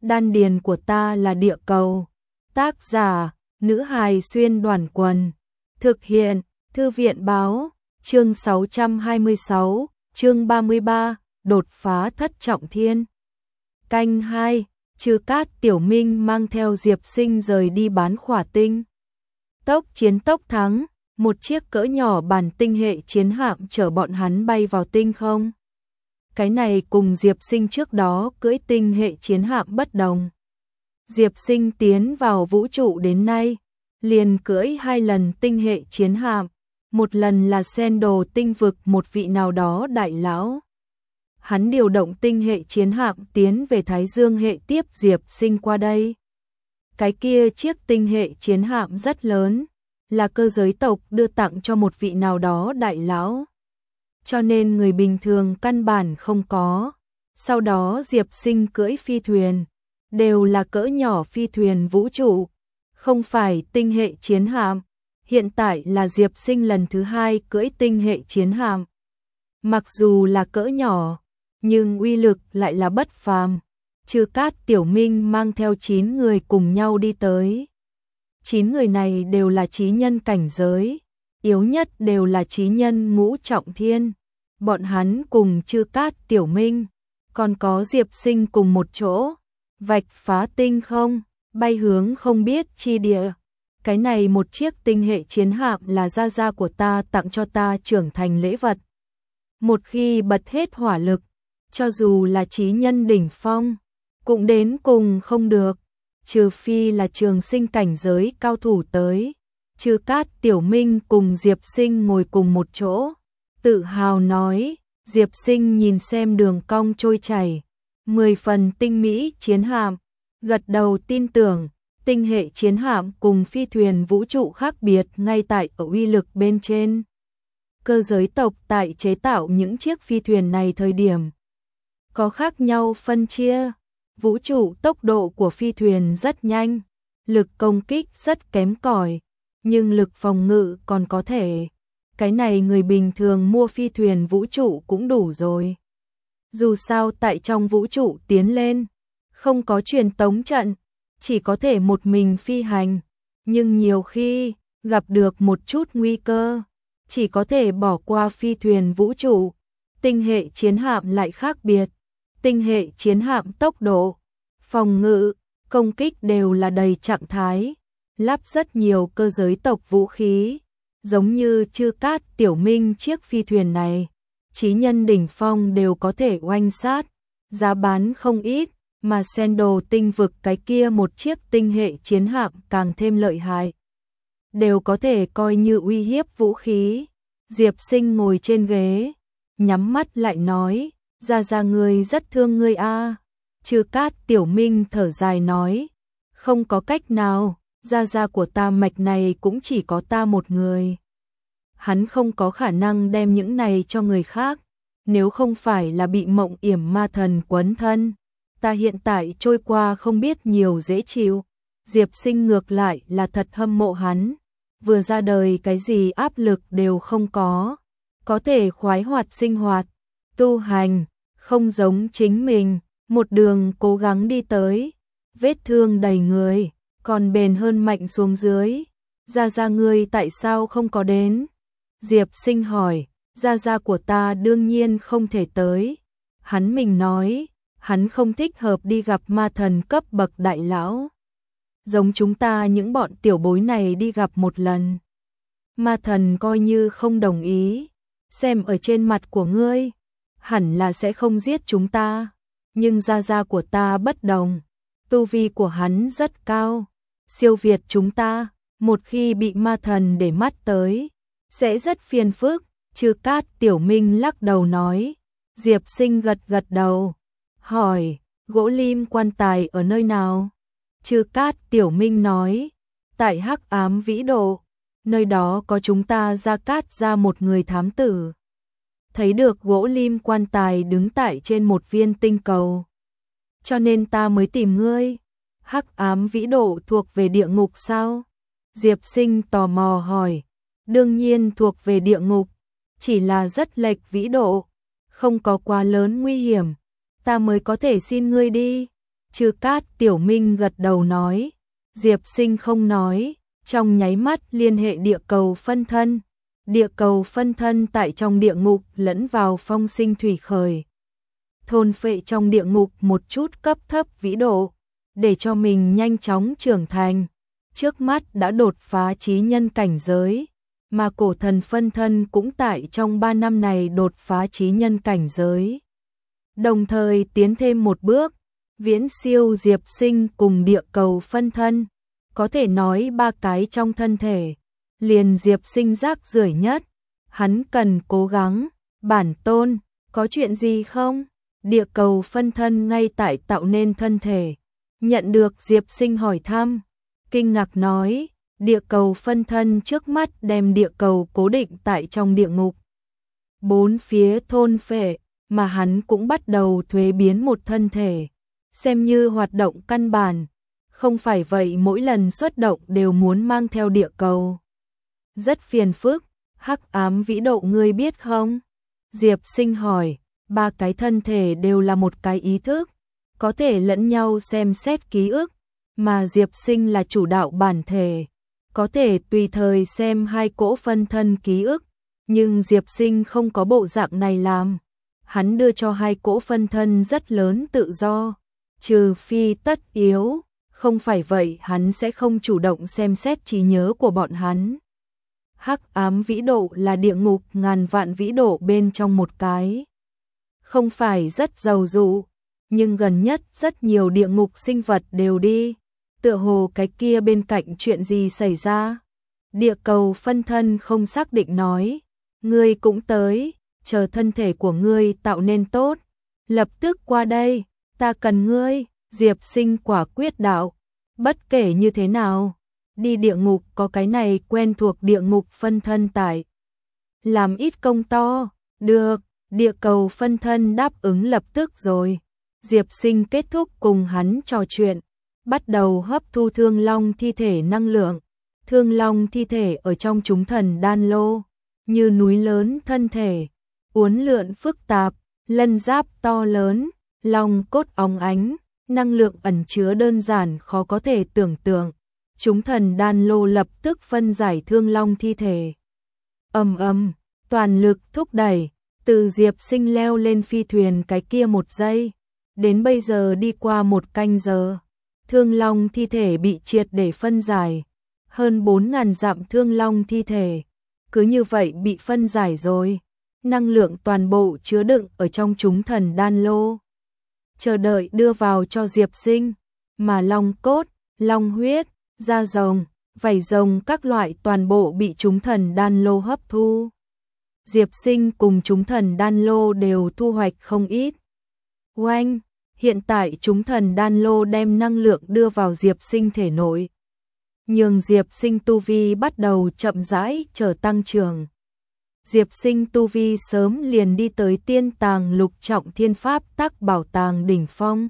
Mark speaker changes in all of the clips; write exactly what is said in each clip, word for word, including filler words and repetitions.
Speaker 1: Đan điền của ta là địa cầu. Tác giả, nữ hài xuyên đoàn quần. Thực hiện, Thư viện báo, chương sáu trăm hai mươi sáu, chương ba mươi ba, đột phá thất trọng thiên. Canh hai, Trư Cát Tiểu Minh mang theo Diệp Sinh rời đi bán khỏa tinh. Tốc chiến tốc thắng, một chiếc cỡ nhỏ bản tinh hệ chiến hạm chở bọn hắn bay vào tinh không. Cái này cùng Diệp Sinh trước đó cưỡi tinh hệ chiến hạm bất đồng. Diệp Sinh tiến vào vũ trụ đến nay, liền cưỡi hai lần tinh hệ chiến hạm, một lần là sen đồ tinh vực một vị nào đó đại lão. Hắn điều động tinh hệ chiến hạm tiến về Thái Dương hệ tiếp Diệp Sinh qua đây. Cái kia chiếc tinh hệ chiến hạm rất lớn, là cơ giới tộc đưa tặng cho một vị nào đó đại lão. Cho nên người bình thường căn bản không có. Sau đó Diệp Sinh cưỡi phi thuyền, đều là cỡ nhỏ phi thuyền vũ trụ, không phải tinh hệ chiến hạm. Hiện tại là Diệp Sinh lần thứ hai cưỡi tinh hệ chiến hạm. Mặc dù là cỡ nhỏ, nhưng uy lực lại là bất phàm. Trư Cát Tiểu Minh mang theo chín người cùng nhau đi tới. chín người này đều là chí nhân cảnh giới, yếu nhất đều là chí nhân ngũ trọng thiên. Bọn hắn cùng Trư Cát Tiểu Minh, còn có Diệp Sinh cùng một chỗ, vạch phá tinh không, bay hướng không biết chi địa. Cái này một chiếc tinh hệ chiến hạm là gia gia của ta tặng cho ta trưởng thành lễ vật. Một khi bật hết hỏa lực, cho dù là chí nhân đỉnh phong, cũng đến cùng không được, trừ phi là trường sinh cảnh giới cao thủ tới. Trư Cát Tiểu Minh cùng Diệp Sinh ngồi cùng một chỗ, tự hào nói. Diệp Sinh nhìn xem đường cong trôi chảy, mười phần tinh mỹ chiến hạm, gật đầu tin tưởng. Tinh hệ chiến hạm cùng phi thuyền vũ trụ khác biệt ngay tại ở uy lực bên trên. Cơ giới tộc tại chế tạo những chiếc phi thuyền này thời điểm có khác nhau phân chia. Vũ trụ tốc độ của phi thuyền rất nhanh, lực công kích rất kém cỏi, nhưng lực phòng ngự còn có thể. Cái này người bình thường mua phi thuyền vũ trụ cũng đủ rồi. Dù sao tại trong vũ trụ tiến lên, không có truyền tống trận, chỉ có thể một mình phi hành, nhưng nhiều khi gặp được một chút nguy cơ, chỉ có thể bỏ qua phi thuyền vũ trụ. Tinh hệ chiến hạm lại khác biệt, tinh hệ chiến hạm tốc độ, phòng ngự, công kích đều là đầy trạng thái, lắp rất nhiều cơ giới tộc vũ khí, giống như Trư Cát Tiểu Minh chiếc phi thuyền này, chí nhân đỉnh phong đều có thể oanh sát, giá bán không ít. Mà sen đồ tinh vực cái kia một chiếc tinh hệ chiến hạm càng thêm lợi hại, đều có thể coi như uy hiếp vũ khí. Diệp Sinh ngồi trên ghế, nhắm mắt lại nói, gia gia ngươi rất thương ngươi a. Trư Cát Tiểu Minh thở dài nói, không có cách nào, gia gia của ta mạch này cũng chỉ có ta một người. Hắn không có khả năng đem những này cho người khác, nếu không phải là bị mộng yểm ma thần quấn thân. Ta hiện tại trôi qua không biết nhiều dễ chịu. Diệp Sinh ngược lại là thật hâm mộ hắn, vừa ra đời cái gì áp lực đều không có, có thể khoái hoạt sinh hoạt, tu hành, không giống chính mình, một đường cố gắng đi tới, vết thương đầy người, còn bền hơn mạnh xuống dưới. Gia gia ngươi tại sao không có đến? Diệp Sinh hỏi. Gia gia của ta đương nhiên không thể tới. Hắn mình nói, hắn không thích hợp đi gặp ma thần cấp bậc đại lão. Giống chúng ta những bọn tiểu bối này đi gặp một lần. Ma thần coi như không đồng ý, xem ở trên mặt của ngươi, hẳn là sẽ không giết chúng ta. Nhưng gia gia của ta bất đồng, tu vi của hắn rất cao, siêu việt chúng ta, một khi bị ma thần để mắt tới, sẽ rất phiền phức. Trư Cát Tiểu Minh lắc đầu nói. Diệp Sinh gật gật đầu, hỏi, gỗ lim quan tài ở nơi nào? Trư Cát Tiểu Minh nói, tại Hắc Ám Vĩ Độ, nơi đó có chúng ta Gia Cát ra một người thám tử. Thấy được gỗ lim quan tài đứng tại trên một viên tinh cầu, cho nên ta mới tìm ngươi. Hắc Ám Vĩ Độ thuộc về địa ngục sao? Diệp Sinh tò mò hỏi. Đương nhiên thuộc về địa ngục, chỉ là rất lệch vĩ độ, không có quá lớn nguy hiểm, ta mới có thể xin ngươi đi. Chư Cát Tiểu Minh gật đầu nói. Diệp Sinh không nói, trong nháy mắt liên hệ địa cầu phân thân. Địa cầu phân thân tại trong địa ngục lẫn vào phong sinh thủy khởi. Thôn phệ trong địa ngục một chút cấp thấp vĩ độ, để cho mình nhanh chóng trưởng thành. Trước mắt đã đột phá chí nhân cảnh giới, mà cổ thần phân thân cũng tại trong ba năm này đột phá chí nhân cảnh giới. Đồng thời tiến thêm một bước, viễn siêu Diệp Sinh cùng địa cầu phân thân. Có thể nói ba cái trong thân thể, liền Diệp Sinh rác rưởi nhất. Hắn cần cố gắng. Bản tôn, có chuyện gì không? Địa cầu phân thân ngay tại tạo nên thân thể. Nhận được Diệp Sinh hỏi thăm, kinh ngạc nói, địa cầu phân thân trước mắt đem địa cầu cố định tại trong địa ngục. Bốn phía thôn phệ, mà hắn cũng bắt đầu thuế biến một thân thể, xem như hoạt động căn bản. Không phải vậy mỗi lần xuất động đều muốn mang theo địa cầu. Rất phiền phức, hắc ám vĩ độ ngươi biết không? Diệp Sinh hỏi, ba cái thân thể đều là một cái ý thức, có thể lẫn nhau xem xét ký ức, mà Diệp Sinh là chủ đạo bản thể, có thể tùy thời xem hai cỗ phân thân ký ức, nhưng Diệp Sinh không có bộ dạng này làm. Hắn đưa cho hai cỗ phân thân rất lớn tự do, trừ phi tất yếu, không phải vậy hắn sẽ không chủ động xem xét trí nhớ của bọn hắn. Hắc ám vĩ độ là địa ngục ngàn vạn vĩ độ bên trong một cái. Không phải rất giàu dụ, nhưng gần nhất rất nhiều địa ngục sinh vật đều đi. Tựa hồ cái kia bên cạnh chuyện gì xảy ra? Địa cầu phân thân không xác định nói. Ngươi cũng tới, chờ thân thể của ngươi tạo nên tốt. Lập tức qua đây, ta cần ngươi. Diệp Sinh quả quyết đạo. Bất kể như thế nào, đi địa ngục có cái này quen thuộc địa ngục phân thân tại. Làm ít công to, được, địa cầu phân thân đáp ứng lập tức rồi. Diệp Sinh kết thúc cùng hắn trò chuyện, bắt đầu hấp thu Thương Long thi thể năng lượng. Thương Long thi thể ở trong chúng thần đan lô, như núi lớn thân thể, uốn lượn phức tạp, lân giáp to lớn, long cốt óng ánh, năng lượng ẩn chứa đơn giản khó có thể tưởng tượng. Chúng thần đan lô lập tức phân giải Thương Long thi thể. Ầm ầm, toàn lực thúc đẩy, từ Diệp Sinh leo lên phi thuyền cái kia một giây, đến bây giờ đi qua một canh giờ. Thương Long thi thể bị triệt để phân giải, hơn bốn ngàn dặm Thương Long thi thể, cứ như vậy bị phân giải rồi. Năng lượng toàn bộ chứa đựng ở trong chúng thần đan lô, chờ đợi đưa vào cho Diệp Sinh, mà long cốt, long huyết, da rồng, vảy rồng các loại toàn bộ bị chúng thần đan lô hấp thu. Diệp Sinh cùng chúng thần đan lô đều thu hoạch không ít. Oanh, hiện tại chúng thần đan lô đem năng lượng đưa vào Diệp Sinh thể nội, nhường Diệp Sinh tu vi bắt đầu chậm rãi trở tăng trưởng. Diệp Sinh tu vi sớm liền đi tới tiên tàng lục trọng thiên pháp tắc bảo tàng đỉnh phong.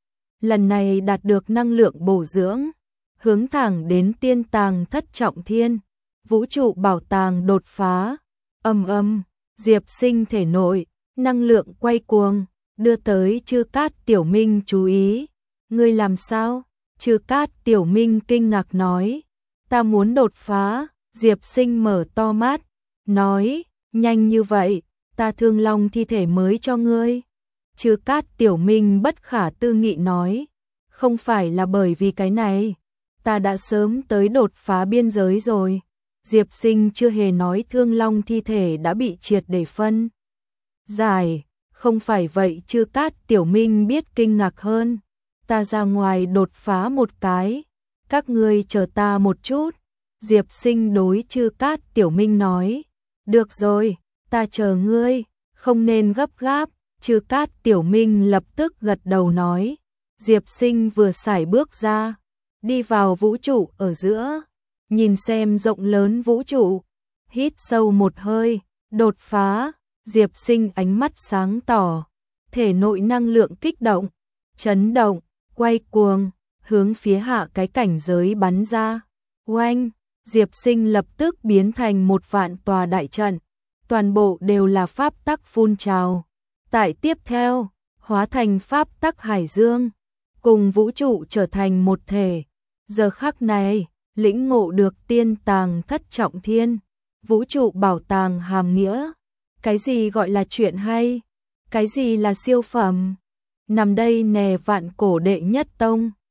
Speaker 1: Lần này đạt được năng lượng bổ dưỡng, hướng thẳng đến tiên tàng thất trọng thiên, vũ trụ bảo tàng đột phá. Âm âm, Diệp Sinh thể nội, năng lượng quay cuồng, đưa tới Chư Cát Tiểu Minh chú ý. Ngươi làm sao? Chư Cát Tiểu Minh kinh ngạc nói. Ta muốn đột phá. Diệp Sinh mở to mắt, nói, nhanh như vậy, ta Thương Long thi thể mới cho ngươi. Chư Cát Tiểu Minh bất khả tư nghị nói, không phải là bởi vì cái này, ta đã sớm tới đột phá biên giới rồi. Diệp Sinh chưa hề nói Thương Long thi thể đã bị triệt để phân giải, không phải vậy. Chư Cát Tiểu Minh biết kinh ngạc hơn, ta ra ngoài đột phá một cái, các ngươi chờ ta một chút. Diệp Sinh đối Chư Cát Tiểu Minh nói, được rồi, ta chờ ngươi, không nên gấp gáp. Chư Cát Tiểu Minh lập tức gật đầu nói. Diệp Sinh vừa sải bước ra, đi vào vũ trụ ở giữa, nhìn xem rộng lớn vũ trụ, hít sâu một hơi, đột phá. Diệp Sinh ánh mắt sáng tỏ, thể nội năng lượng kích động, chấn động, quay cuồng, hướng phía hạ cái cảnh giới bắn ra. Oanh, Diệp Sinh lập tức biến thành một vạn tòa đại trận, toàn bộ đều là pháp tắc phun trào. Tại tiếp theo, hóa thành pháp tắc hải dương, cùng vũ trụ trở thành một thể. Giờ khắc này, lĩnh ngộ được tiên tàng thất trọng thiên, vũ trụ bảo tàng hàm nghĩa. Cái gì gọi là chuyện hay? Cái gì là siêu phẩm? Nằm đây nè vạn cổ đệ nhất tông.